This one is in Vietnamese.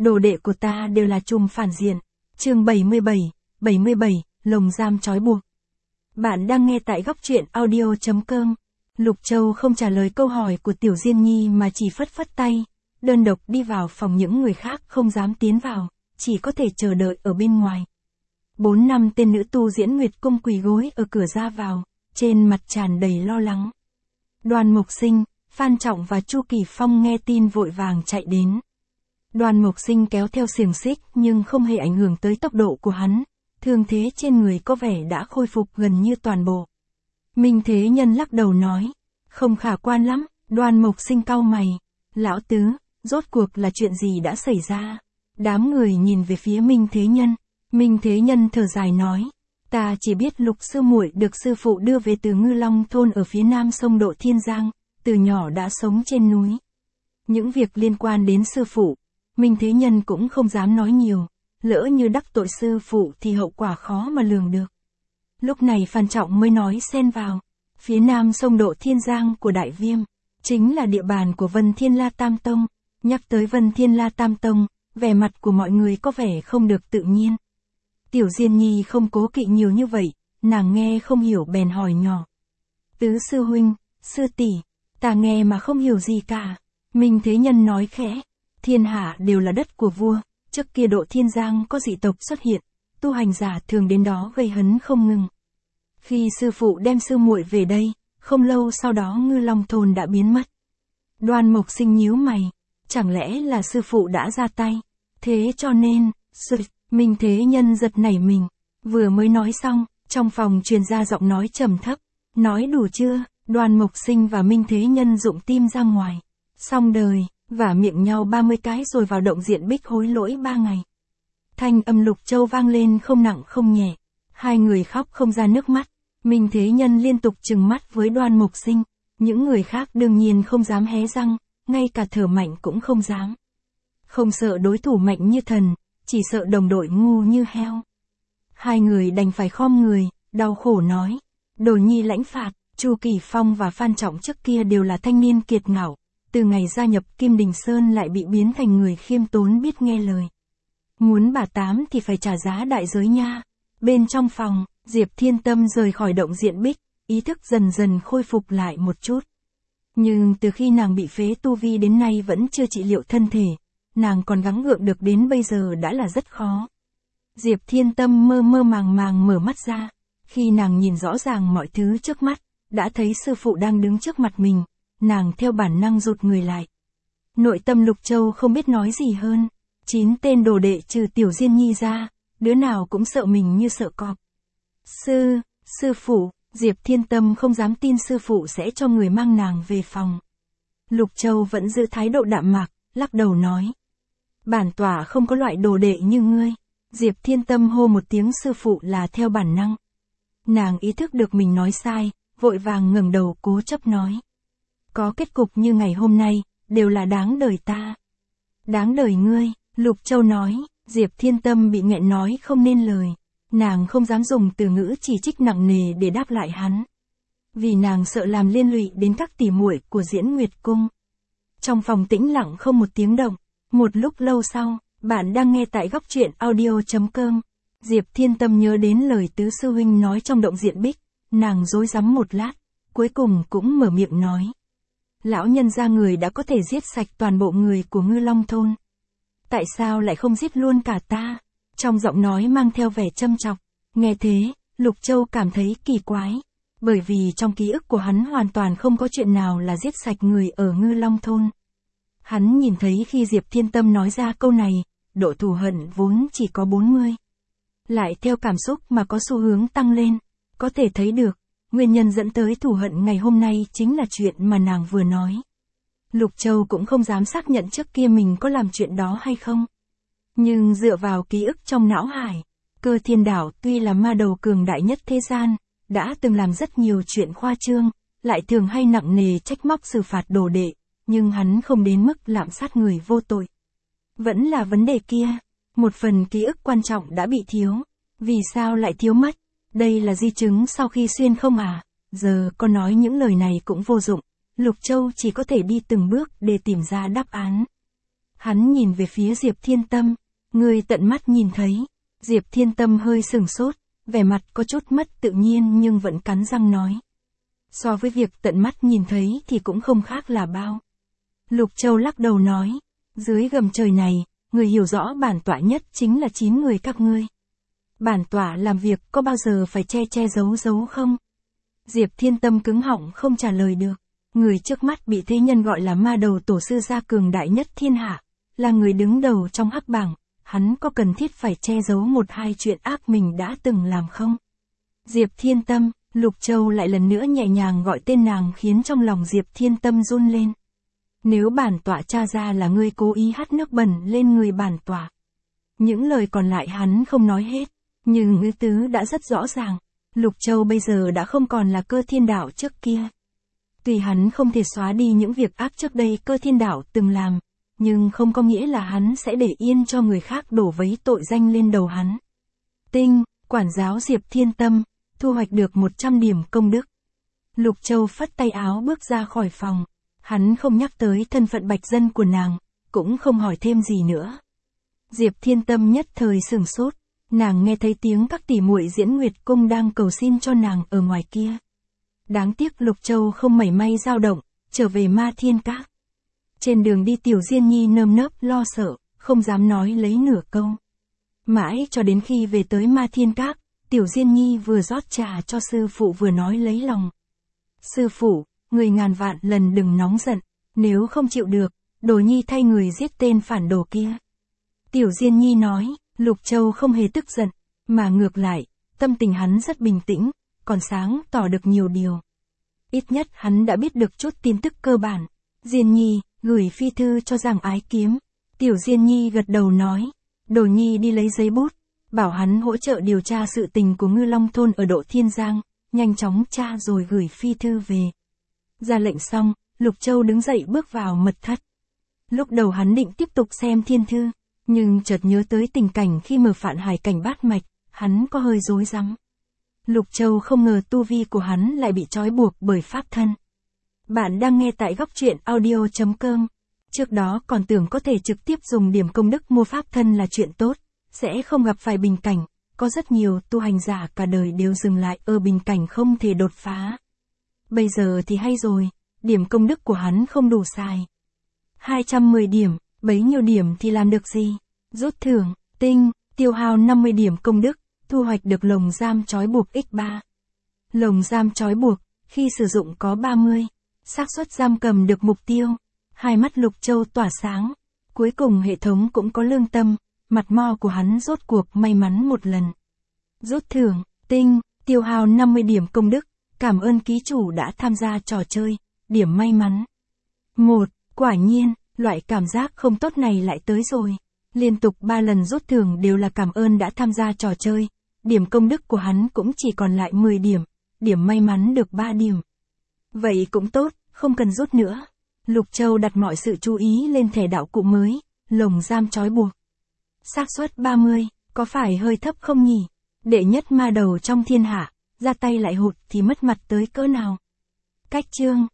đồ đệ của ta đều là trùm phản diện. Chương 77, lồng giam trói buộc. Bạn đang nghe tại góc truyện audio.com. Lục Châu không trả lời câu hỏi của Tiểu Diên Nhi mà chỉ phất phất tay, đơn độc đi vào phòng, những người khác không dám tiến vào, chỉ có thể chờ đợi ở bên ngoài. 4 năm tên nữ tu Diễn Nguyệt Cung quỳ gối ở cửa ra vào, trên mặt tràn đầy lo lắng. Đoàn Mộc Sinh, Phan Trọng và Chu Kỳ Phong nghe tin vội vàng chạy đến. Đoàn Mộc Sinh kéo theo xiềng xích nhưng không hề ảnh hưởng tới tốc độ của hắn, thương thế trên người có vẻ đã khôi phục gần như toàn bộ. Minh Thế Nhân lắc đầu nói, không khả quan lắm. Đoàn Mộc Sinh cau mày, lão tứ, rốt cuộc là chuyện gì đã xảy ra? Đám người nhìn về phía Minh Thế Nhân. Minh Thế Nhân thở dài nói, ta chỉ biết Lục sư muội được sư phụ đưa về từ Ngư Long thôn ở phía nam sông Độ Thiên Giang, từ nhỏ đã sống trên núi. Những việc liên quan đến sư phụ, Minh Thế Nhân cũng không dám nói nhiều, lỡ như đắc tội sư phụ thì hậu quả khó mà lường được. Lúc này Phan Trọng mới nói xen vào, phía nam sông Độ Thiên Giang của Đại Viêm, chính là địa bàn của Vân Thiên La Tam Tông. Nhắc tới Vân Thiên La Tam Tông, vẻ mặt của mọi người có vẻ không được tự nhiên. Tiểu Diên Nhi không cố kỵ nhiều như vậy, nàng nghe không hiểu bèn hỏi nhỏ. Tứ sư huynh, sư tỷ, ta nghe mà không hiểu gì cả. Minh Thế Nhân nói khẽ, thiên hạ đều là đất của vua, trước kia Độ Thiên Giang có dị tộc xuất hiện, tu hành giả thường đến đó gây hấn không ngừng. Khi sư phụ đem sư muội về đây, không lâu sau đó Ngư Long thôn đã biến mất. Đoàn Mộc Sinh nhíu mày, chẳng lẽ là sư phụ đã ra tay, thế cho nên, Minh Thế Nhân giật nảy mình, vừa mới nói xong, trong phòng truyền ra giọng nói trầm thấp, nói đủ chưa? Đoàn Mộc Sinh và Minh Thế Nhân rụng tim ra ngoài, xong đời, vả miệng nhau 30 cái rồi vào động diện bích hối lỗi 3 ngày. Thanh âm Lục Châu vang lên không nặng không nhẹ, hai người khóc không ra nước mắt. Minh Thế Nhân liên tục trừng mắt với Đoàn Mộc Sinh, những người khác đương nhiên không dám hé răng, ngay cả thở mạnh cũng không dám. Không sợ đối thủ mạnh như thần, chỉ sợ đồng đội ngu như heo. Hai người đành phải khom người, đau khổ nói, Đồ Nhi lãnh phạt. Chu Kỳ Phong và Phan Trọng trước kia đều là thanh niên kiệt ngạo, từ ngày gia nhập Kim Đình Sơn lại bị biến thành người khiêm tốn biết nghe lời. Muốn bà tám thì phải trả giá đại giới nha. Bên trong phòng, Diệp Thiên Tâm rời khỏi động diện bích, ý thức dần dần khôi phục lại một chút. Nhưng từ khi nàng bị phế tu vi đến nay vẫn chưa trị liệu thân thể, nàng còn gắng gượng được đến bây giờ đã là rất khó. Diệp Thiên Tâm mơ mơ màng màng mở mắt ra, khi nàng nhìn rõ ràng mọi thứ trước mắt, đã thấy sư phụ đang đứng trước mặt mình, nàng theo bản năng rụt người lại. Nội tâm Lục Châu không biết nói gì hơn, 9 tên đồ đệ trừ Tiểu Diên Nhi ra, đứa nào cũng sợ mình như sợ cọp. Sư phụ, Diệp Thiên Tâm không dám tin sư phụ sẽ cho người mang nàng về phòng. Lục Châu vẫn giữ thái độ đạm mạc, lắc đầu nói. Bản tỏa không có loại đồ đệ như ngươi. Diệp Thiên Tâm hô một tiếng sư phụ là theo bản năng. Nàng ý thức được mình nói sai, vội vàng ngẩng đầu cố chấp nói. Có kết cục như ngày hôm nay, đều là đáng đời ta. Đáng đời ngươi, Lục Châu nói. Diệp Thiên Tâm bị nghẹn nói không nên lời. Nàng không dám dùng từ ngữ chỉ trích nặng nề để đáp lại hắn. Vì nàng sợ làm liên lụy đến các tỉ muội của Diễn Nguyệt Cung. Trong phòng tĩnh lặng không một tiếng động. Một lúc lâu sau, bạn đang nghe tại góc truyện audio.com. Diệp Thiên Tâm nhớ đến lời tứ sư huynh nói trong động diện bích. Nàng rối rắm một lát, cuối cùng cũng mở miệng nói. Lão nhân gia người đã có thể giết sạch toàn bộ người của Ngư Long thôn. Tại sao lại không giết luôn cả ta? Trong giọng nói mang theo vẻ châm chọc. Nghe thế, Lục Châu cảm thấy kỳ quái. Bởi vì trong ký ức của hắn hoàn toàn không có chuyện nào là giết sạch người ở Ngư Long thôn. Hắn nhìn thấy khi Diệp Thiên Tâm nói ra câu này, độ thù hận vốn chỉ có 40. Lại theo cảm xúc mà có xu hướng tăng lên. Có thể thấy được, nguyên nhân dẫn tới thù hận ngày hôm nay chính là chuyện mà nàng vừa nói. Lục Châu cũng không dám xác nhận trước kia mình có làm chuyện đó hay không. Nhưng dựa vào ký ức trong não hải, Cơ Thiên Đảo tuy là ma đầu cường đại nhất thế gian, đã từng làm rất nhiều chuyện khoa trương, lại thường hay nặng nề trách móc xử phạt đồ đệ, nhưng hắn không đến mức lạm sát người vô tội. Vẫn là vấn đề kia, một phần ký ức quan trọng đã bị thiếu. Vì sao lại thiếu mất? Đây là di chứng sau khi xuyên không à? Giờ có nói những lời này cũng vô dụng. Lục Châu chỉ có thể đi từng bước để tìm ra đáp án. Hắn nhìn về phía Diệp Thiên Tâm. Ngươi tận mắt nhìn thấy. Diệp Thiên Tâm hơi sừng sốt, vẻ mặt có chút mất tự nhiên nhưng vẫn cắn răng nói. So với việc tận mắt nhìn thấy thì cũng không khác là bao. Lục Châu lắc đầu nói. Dưới gầm trời này, người hiểu rõ bản tọa nhất chính là 9 người các ngươi. Bản tọa làm việc có bao giờ phải che giấu không? Diệp Thiên Tâm cứng họng không trả lời được. Người trước mắt bị thế nhân gọi là ma đầu tổ sư gia cường đại nhất thiên hạ, là người đứng đầu trong hắc bảng, hắn có cần thiết phải che giấu một hai chuyện ác mình đã từng làm không? Diệp Thiên Tâm, Lục Châu lại lần nữa nhẹ nhàng gọi tên nàng khiến trong lòng Diệp Thiên Tâm run lên. Nếu bản tọa tra ra là ngươi cố ý hắt nước bẩn lên người bản tọa. Những lời còn lại hắn không nói hết, nhưng ý tứ đã rất rõ ràng. Lục Châu bây giờ đã không còn là Cơ Thiên Đạo trước kia. Tuy hắn không thể xóa đi những việc ác trước đây Cơ Thiên Đạo từng làm, nhưng không có nghĩa là hắn sẽ để yên cho người khác đổ vấy tội danh lên đầu hắn. Tinh, quản giáo Diệp Thiên Tâm, thu hoạch được 100 điểm công đức. Lục Châu phất tay áo bước ra khỏi phòng. Hắn không nhắc tới thân phận bạch dân của nàng, cũng không hỏi thêm gì nữa. Diệp Thiên Tâm nhất thời sửng sốt, nàng nghe thấy tiếng các tỷ muội Diễn Nguyệt Cung đang cầu xin cho nàng ở ngoài kia. Đáng tiếc Lục Châu không mảy may dao động, trở về Ma Thiên Các. Trên đường đi Tiểu Diên Nhi nơm nớp lo sợ, không dám nói lấy nửa câu. Mãi cho đến khi về tới Ma Thiên Các, Tiểu Diên Nhi vừa rót trà cho sư phụ vừa nói lấy lòng. Sư phụ, người ngàn vạn lần đừng nóng giận, nếu không chịu được, Đồ Nhi thay người giết tên phản đồ kia. Tiểu Diên Nhi nói, Lục Châu không hề tức giận, mà ngược lại, tâm tình hắn rất bình tĩnh, còn sáng tỏ được nhiều điều. Ít nhất hắn đã biết được chút tin tức cơ bản. Diên Nhi, gửi phi thư cho Giang Ái Kiếm. Tiểu Diên Nhi gật đầu nói, Đồ Nhi đi lấy giấy bút, bảo hắn hỗ trợ điều tra sự tình của Ngư Long Thôn ở Độ Thiên Giang, nhanh chóng tra rồi gửi phi thư về. Ra lệnh xong, Lục Châu đứng dậy bước vào mật thất. Lúc đầu hắn định tiếp tục xem thiên thư, nhưng chợt nhớ tới tình cảnh khi mở Phạn Hải Cảnh bát mạch, hắn có hơi rối rắm. Lục Châu không ngờ tu vi của hắn lại bị trói buộc bởi pháp thân. Bạn đang nghe tại góc truyện audio.com. Trước đó còn tưởng có thể trực tiếp dùng điểm công đức mua pháp thân là chuyện tốt, sẽ không gặp phải bình cảnh, có rất nhiều tu hành giả cả đời đều dừng lại ở bình cảnh không thể đột phá. Bây giờ thì hay rồi, điểm công đức của hắn không đủ xài. 210 điểm, bấy nhiêu điểm thì làm được gì? Rút thưởng, tinh, tiêu hao 50 điểm công đức, thu hoạch được lồng giam trói buộc x3. Lồng giam trói buộc, khi sử dụng có 30, xác suất giam cầm được mục tiêu. Hai mắt Lục Châu tỏa sáng. Cuối cùng hệ thống cũng có lương tâm, mặt mo của hắn rốt cuộc may mắn một lần. Rút thưởng, tinh, tiêu hao 50 điểm công đức, cảm ơn ký chủ đã tham gia trò chơi, điểm may mắn. Quả nhiên, loại cảm giác không tốt này lại tới rồi. Liên tục 3 lần rút thưởng đều là cảm ơn đã tham gia trò chơi, điểm công đức của hắn cũng chỉ còn lại 10 điểm, điểm may mắn được 3 điểm. Vậy cũng tốt, không cần rút nữa. Lục Châu đặt mọi sự chú ý lên thẻ đạo cụ mới, lồng giam trói buộc. Xác suất 30, có phải hơi thấp không nhỉ? Đệ nhất ma đầu trong thiên hạ, ra tay lại hụt thì mất mặt tới cỡ nào? Cách chương